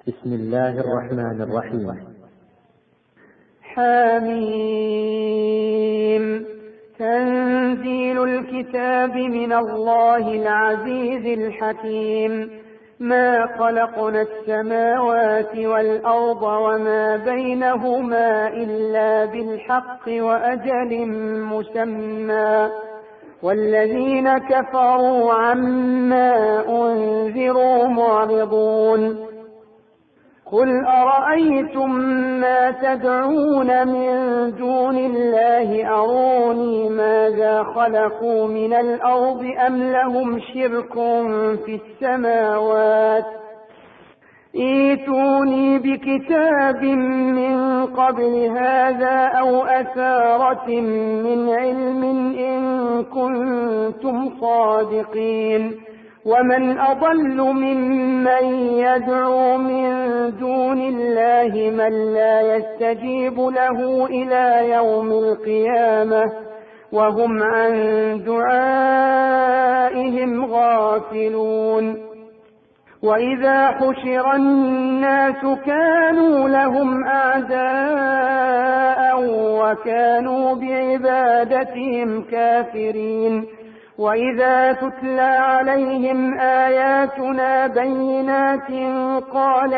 بسم الله الرحمن الرحيم. حميم. تنزيل الكتاب من الله العزيز الحكيم. ما خلقنا السماوات والأرض وما بينهما إلا بالحق وأجل مسمى، والذين كفروا عما أنذروا معرضون. قل أرأيتم ما تدعون من دون الله أروني ماذا خلقوا من الأرض أم لهم شرك في السماوات، ائتوني بكتاب من قبل هذا أو أثارة من علم إن كنتم صادقين. ومن أضل ممن يدعو من دون الله من لا يستجيب له إلى يوم القيامة وهم عن دعائهم غافلون. وإذا حشر الناس كانوا لهم أعداء وكانوا بعبادتهم كافرين. وإذا تتلى عليهم آياتنا بينات قال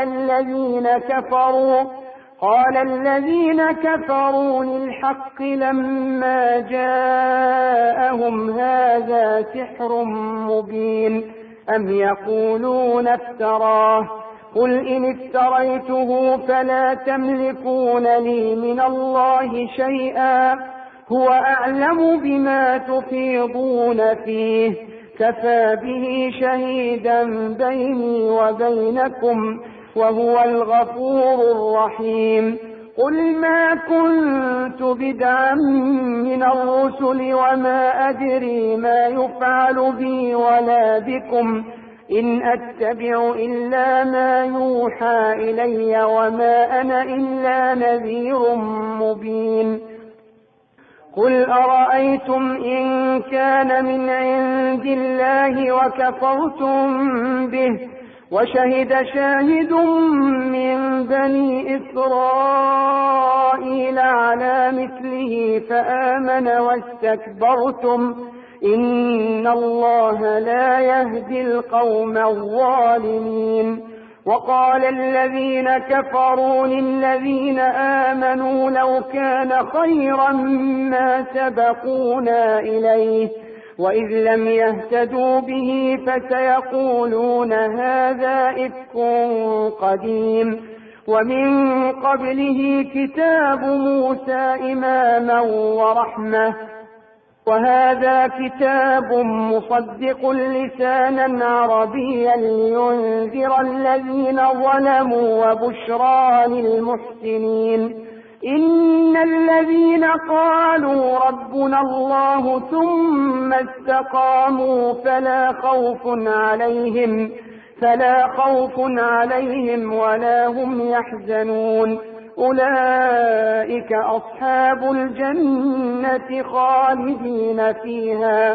الذين كفروا للحق لما جاءهم هذا سحر مبين أم يقولون افتراه قل إن افتريته فلا تملكون لي من الله شيئا هو أعلم بما تفيضون فيه كفى به شهيدا بيني وبينكم وهو الغفور الرحيم. قل ما كنت بدعا من الرسل وما أدري ما يفعل بي ولا بكم إن أتبع إلا ما يوحى إلي وما أنا إلا نذير مبين. قل أرأيتم إن كان من عند الله وكفرتم به وشهد شاهد من بني إسرائيل على مثله فآمن واستكبرتم إن الله لا يهدي القوم الظالمين. وقال الذين كفروا للذين آمنوا لو كان خيرا ما سبقونا إليه وإذ لم يهتدوا به فسيقولون هذا إفك قديم. ومن قبله كتاب موسى إماما ورحمة وهذا كتاب مصدق لسانا عربيا لينذر الذين ظلموا وبشرى للمحسنين. إن الذين قالوا ربنا الله ثم استقاموا فلا خوف عليهم ولا هم يحزنون. أولئك أصحاب الجنة خالدين فيها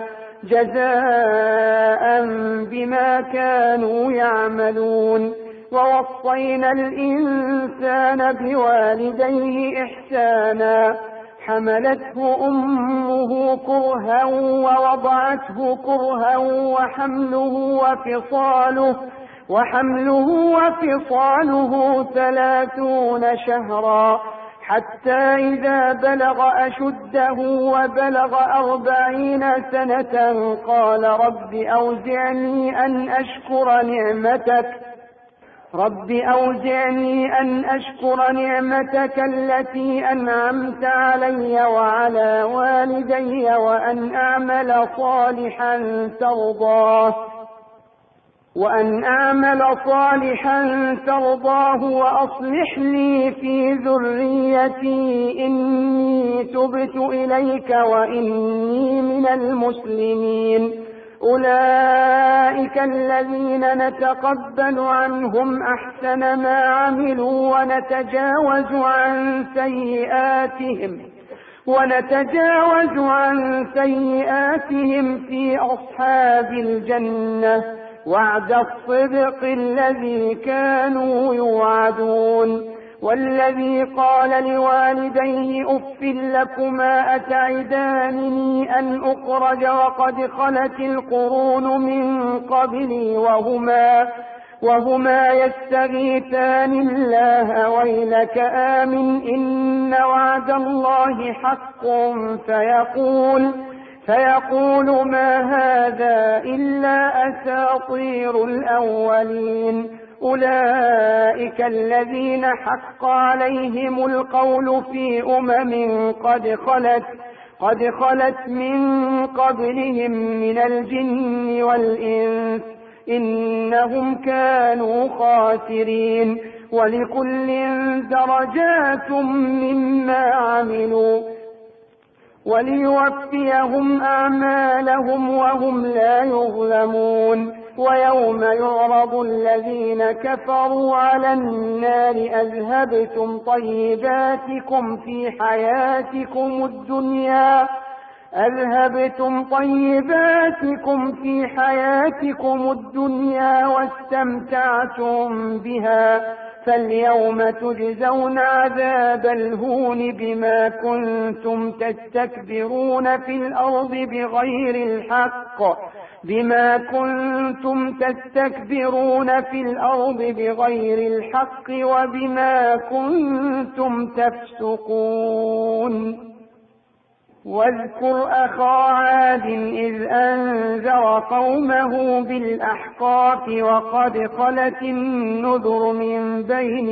جزاء بما كانوا يعملون. ووصينا الإنسان بوالديه إحسانا حملته أمه كرها ووضعته كرها وحمله وفصاله 30 شهرا حتى إذا بلغ أشده وبلغ 40 سنة قال رب أوزعني أن أشكر نعمتك التي أنعمت علي وعلى والدي وأن أعمل صالحا ترضاه وأصلح لي في ذريتي إني تبت إليك وإني من المسلمين. أولئك الذين نتقبل عنهم أحسن ما عملوا ونتجاوز عن سيئاتهم في أصحاب الجنة وعد الصدق الذي كانوا يوعدون. والذي قال لوالديه أف لكما أتعدانني أن أخرج وقد خلت القرون من قبلي وهما يستغيثان الله ويلك آمن إن وعد الله حق فيقول ما هذا إلا أساطير الأولين. أولئك الذين حق عليهم القول في قد خلت من قبلهم من الجن والإنس إنهم كانوا خاسرين. ولكل درجات مما عملوا وليوفيهم أعمالهم وهم لا يظلمون. ويوم يعرض الذين كفروا على النار أذهبتم طيباتكم في حياتكم الدنيا واستمتعتم بها فاليوم تجزون عذاب الهون بما كنتم تستكبرون في الأرض بغير الحق وبما كنتم تفسقون. واذكر أخا عاد إذ أنذر قومه بالأحقاف وقد خلت النذر من بين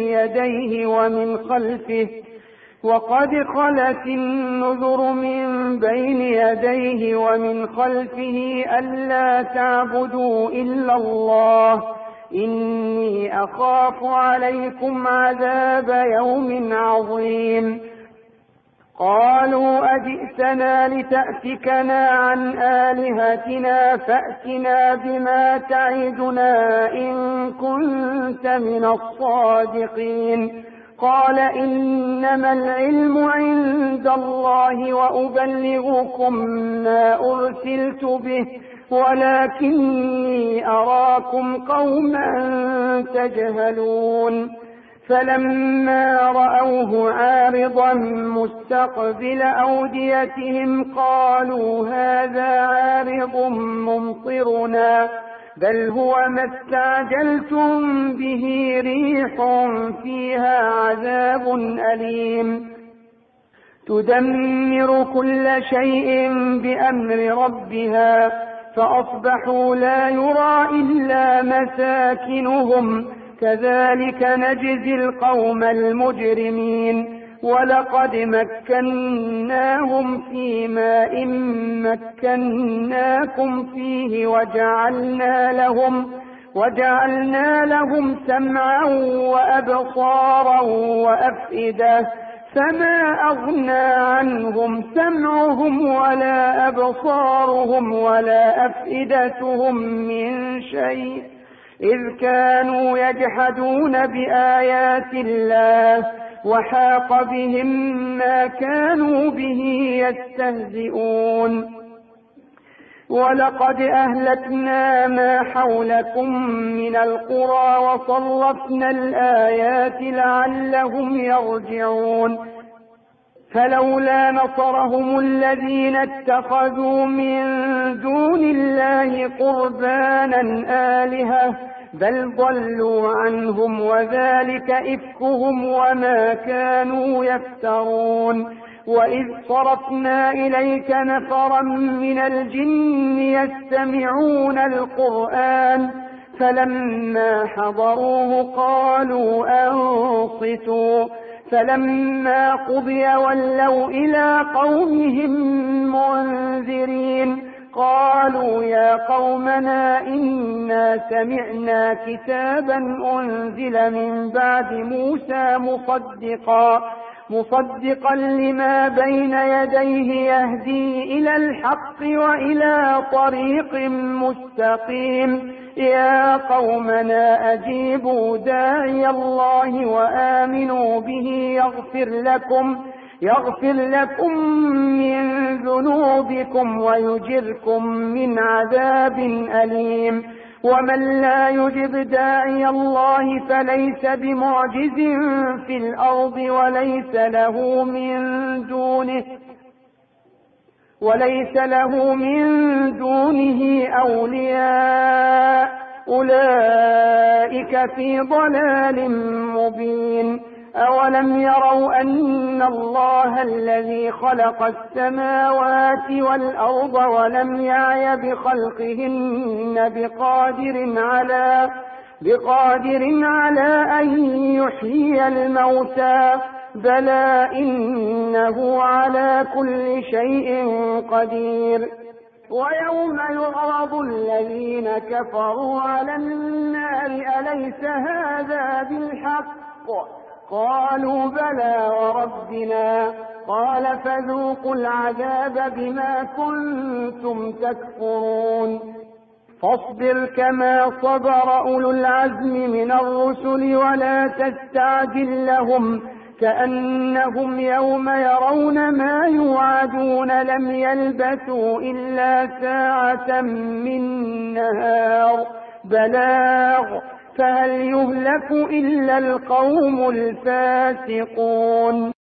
يديه ومن خلفه ألا تعبدوا إلا الله إني أخاف عليكم عذاب يوم عظيم. قالوا أجئتنا لتأفكنا عن آلهتنا فأتنا بما تعدنا إن كنت من الصادقين. قال إنما العلم عند الله وأبلغكم ما أرسلت به ولكني أراكم قوما تجهلون. فلما رأوه عارضا مستقبل أوديتهم قالوا هذا عارض ممطرنا بل هو ما استعجلتم به ريح فيها عذاب أليم تدمر كل شيء بأمر ربها فأصبحوا لا يرى إلا مساكنهم كذلك نجزي القوم المجرمين. ولقد مكناهم في ماء مكناكم فيه وجعلنا لهم سمعا وأبصارا وأفئدة فما أغنى عنهم سمعهم ولا أبصارهم ولا أفئدتهم من شيء إذ كانوا يجحدون بآيات الله وحاق بهم ما كانوا به يستهزئون. ولقد أهلكنا ما حولكم من القرى وصرفنا الآيات لعلهم يرجعون. فلولا نصرهم الذين اتخذوا من دون الله قربانا آلهة بل ضلوا عنهم وذلك إفكهم وما كانوا يفترون. وإذ صرفنا إليك نفرا من الجن يستمعون القرآن فلما حضروه قالوا أنصتوا فلما قضي ولوا إلى قومهم منذرين قالوا يا قومنا إنا سمعنا كتابا أنزل من بعد موسى مصدقا لما بين يديه يهدي إلى الحق وإلى طريق مستقيم يا قومنا أجيبوا داعي الله وآمنوا به يغفر لكم من ذنوبكم ويجركم من عذاب أليم. ومن لا يجب داعي الله فليس بمعجز في الأرض وليس له من دونه أولياء أولئك في ضلال مبين. أولم يروا أن الله الذي خلق السماوات والأرض ولم يعي بخلقهن بقادر على أن يحيي الموتى بلى إنه على كل شيء قدير. ويوم يعرض الذين كفروا على النار أليس هذا بالحق قالوا بلى وربنا قال فذوقوا العذاب بما كنتم تكفرون. فاصبر كما صبر أولو العزم من الرسل ولا تستعجل لهم كأنهم يوم يرون ما يوعدون لم يلبثوا إلا ساعة من نهار بلاغ فهل يهلك إلا القوم الفاسقون.